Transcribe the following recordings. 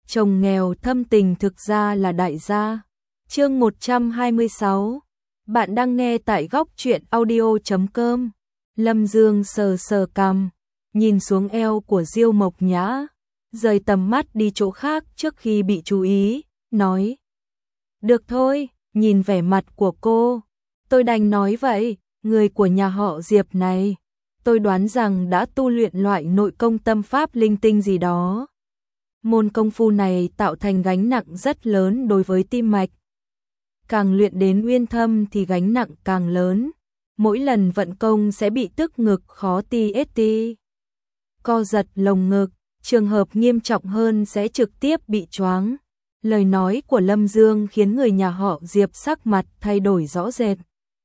chồng nghèo thâm tình thực ra là đại gia. Chương 126. Bạn đang nghe tại góc truyện audio.com. Lâm Dương sờ sờ cằm, nhìn xuống eo của Diêu Mộc Nhã, rời tầm mắt đi chỗ khác trước khi bị chú ý, nói: "Được thôi." Nhìn vẻ mặt của cô, tôi đành nói vậy, người của nhà họ Diệp này, tôi đoán rằng đã tu luyện loại nội công tâm pháp linh tinh gì đó. Môn công phu này tạo thành gánh nặng rất lớn đối với tim mạch. Càng luyện đến uyên thâm thì gánh nặng càng lớn, mỗi lần vận công sẽ bị tức ngực khó ti, co giật lồng ngực, trường hợp nghiêm trọng hơn sẽ trực tiếp bị choáng. Lời nói của Lâm Dương khiến người nhà họ Diệp sắc mặt thay đổi rõ rệt.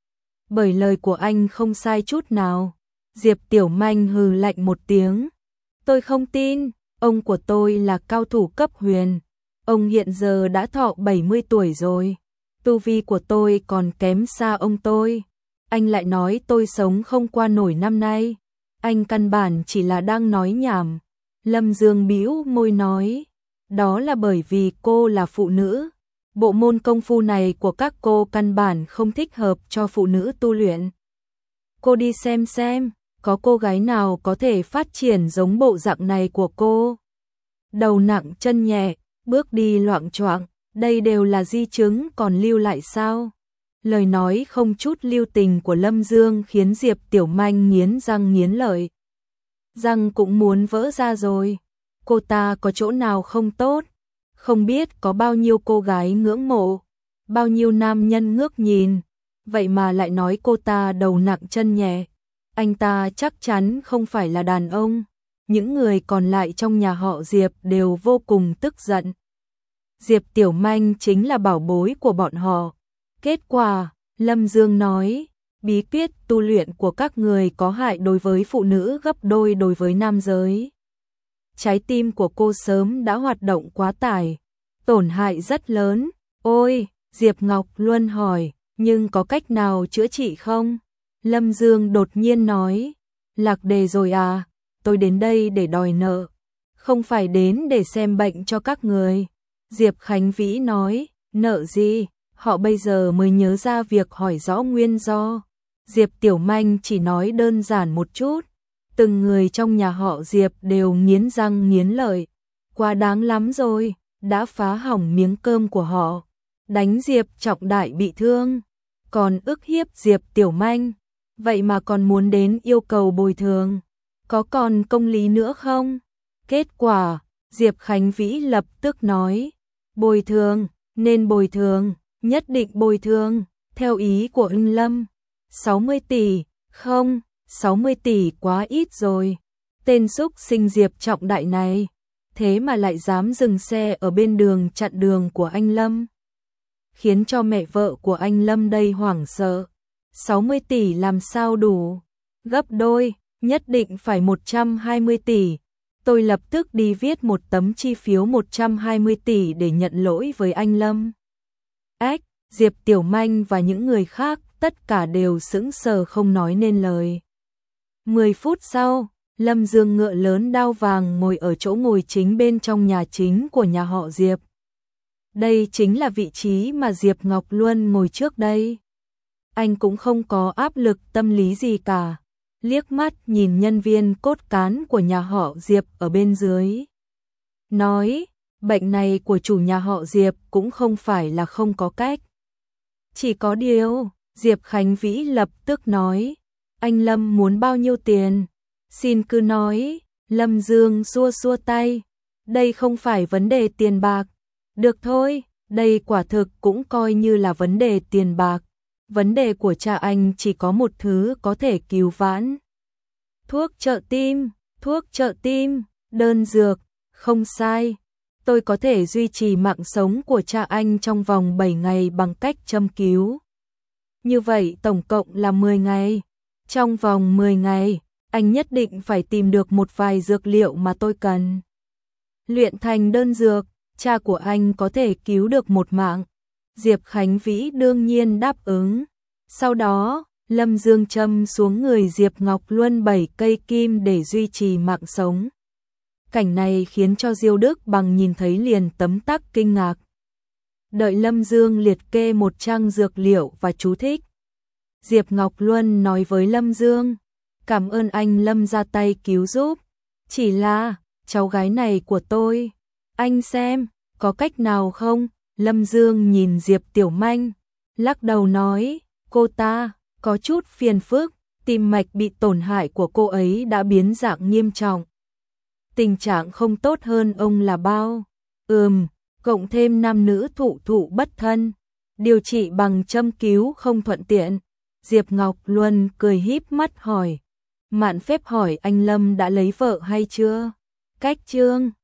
Bởi lời của anh không sai chút nào. Diệp Tiểu Manh hừ lạnh một tiếng. Tôi không tin, ông của tôi là cao thủ cấp huyền. Ông hiện giờ đã thọ 70 tuổi rồi. Tu vi của tôi còn kém xa ông tôi. Anh lại nói tôi sống không qua nổi năm nay. Anh căn bản chỉ là đang nói nhảm. Lâm Dương bĩu môi nói. Đó là bởi vì cô là phụ nữ. Bộ môn công phu này của các cô căn bản không thích hợp cho phụ nữ tu luyện. Cô đi xem, có cô gái nào có thể phát triển giống bộ dạng này của cô. Đầu nặng chân nhẹ, bước đi loạng choạng, đây đều là di chứng còn lưu lại sao? Lời nói không chút lưu tình của Lâm Dương khiến Diệp Tiểu Manh nghiến răng nghiến lợi. Răng cũng muốn vỡ ra rồi. Cô ta có chỗ nào không tốt? Không biết có bao nhiêu cô gái ngưỡng mộ, bao nhiêu nam nhân ngước nhìn, vậy mà lại nói cô ta đầu nặng chân nhẹ. Anh ta chắc chắn không phải là đàn ông. Những người còn lại trong nhà họ Diệp đều vô cùng tức giận. Diệp Tiểu Manh chính là bảo bối của bọn họ. Kết quả, Lâm Dương nói, bí quyết tu luyện của các người có hại đối với phụ nữ gấp đôi đối với nam giới. Trái tim của cô sớm đã hoạt động quá tải, tổn hại rất lớn. Ôi, Diệp Ngọc Luân hỏi, nhưng có cách nào chữa trị không? Lâm Dương đột nhiên nói, lạc đề rồi à, tôi đến đây để đòi nợ, không phải đến để xem bệnh cho các người. Diệp Khánh Vĩ nói, nợ gì? Họ bây giờ mới nhớ ra việc hỏi rõ nguyên do. Diệp Tiểu Manh chỉ nói đơn giản một chút. Từng người trong nhà họ Diệp đều nghiến răng nghiến lợi. Quá đáng lắm rồi, đã phá hỏng miếng cơm của họ. Đánh Diệp Trọng Đại bị thương, còn ức hiếp Diệp Tiểu Manh. Vậy mà còn muốn đến yêu cầu bồi thường. Có còn công lý nữa không? Kết quả, Diệp Khánh Vĩ lập tức nói. Bồi thường, nên bồi thường, nhất định bồi thường. Theo ý của Ưng Lâm, 60 tỷ, không, 60 tỷ quá ít rồi. Tên xúc sinh Diệp Trọng Đại này, thế mà lại dám dừng xe ở bên đường chặn đường của anh Lâm. Khiến cho mẹ vợ của anh Lâm đây hoảng sợ. 60 tỷ làm sao đủ? Gấp đôi, nhất định phải 120 tỷ. Tôi lập tức đi viết một tấm chi phiếu 120 tỷ để nhận lỗi với anh Lâm. Ách, Diệp Tiểu Manh và những người khác tất cả đều sững sờ không nói nên lời. 10 phút sau, Lâm Dương ngựa lớn đao vàng ngồi ở chỗ ngồi chính bên trong nhà chính của nhà họ Diệp. Đây chính là vị trí mà Diệp Ngọc Luân ngồi trước đây. Anh cũng không có áp lực tâm lý gì cả. Liếc mắt nhìn nhân viên cốt cán của nhà họ Diệp ở bên dưới. Nói, bệnh này của chủ nhà họ Diệp cũng không phải là không có cách. Chỉ có điều, Diệp Khánh Vĩ lập tức nói, anh Lâm muốn bao nhiêu tiền? Xin cứ nói. Lâm Dương xua xua tay. Đây không phải vấn đề tiền bạc. Được thôi, đây quả thực cũng coi như là vấn đề tiền bạc. Vấn đề của cha anh chỉ có một thứ có thể cứu vãn. Thuốc trợ tim, đơn dược, không sai. Tôi có thể duy trì mạng sống của cha anh trong vòng 7 ngày bằng cách châm cứu. Như vậy tổng cộng là 10 ngày. Trong vòng 10 ngày, anh nhất định phải tìm được một vài dược liệu mà tôi cần. Luyện thành đơn dược, cha của anh có thể cứu được một mạng. Diệp Khánh Vĩ đương nhiên đáp ứng. Sau đó, Lâm Dương châm xuống người Diệp Ngọc Luân 7 cây kim để duy trì mạng sống. Cảnh này khiến cho Diêu Đức Bằng nhìn thấy liền tấm tắc kinh ngạc. Đợi Lâm Dương liệt kê một trang dược liệu và chú thích. Diệp Ngọc Luân nói với Lâm Dương, cảm ơn anh Lâm ra tay cứu giúp. Chỉ là, cháu gái này của tôi, anh xem, có cách nào không? Lâm Dương nhìn Diệp Tiểu Manh, lắc đầu nói, cô ta, có chút phiền phức, tim mạch bị tổn hại của cô ấy đã biến dạng nghiêm trọng. Tình trạng không tốt hơn ông là bao. Cộng thêm nam nữ thụ thụ bất thân, điều trị bằng châm cứu không thuận tiện. Diệp Ngọc Luân cười híp mắt hỏi, mạn phép hỏi anh Lâm đã lấy vợ hay chưa? Cách chương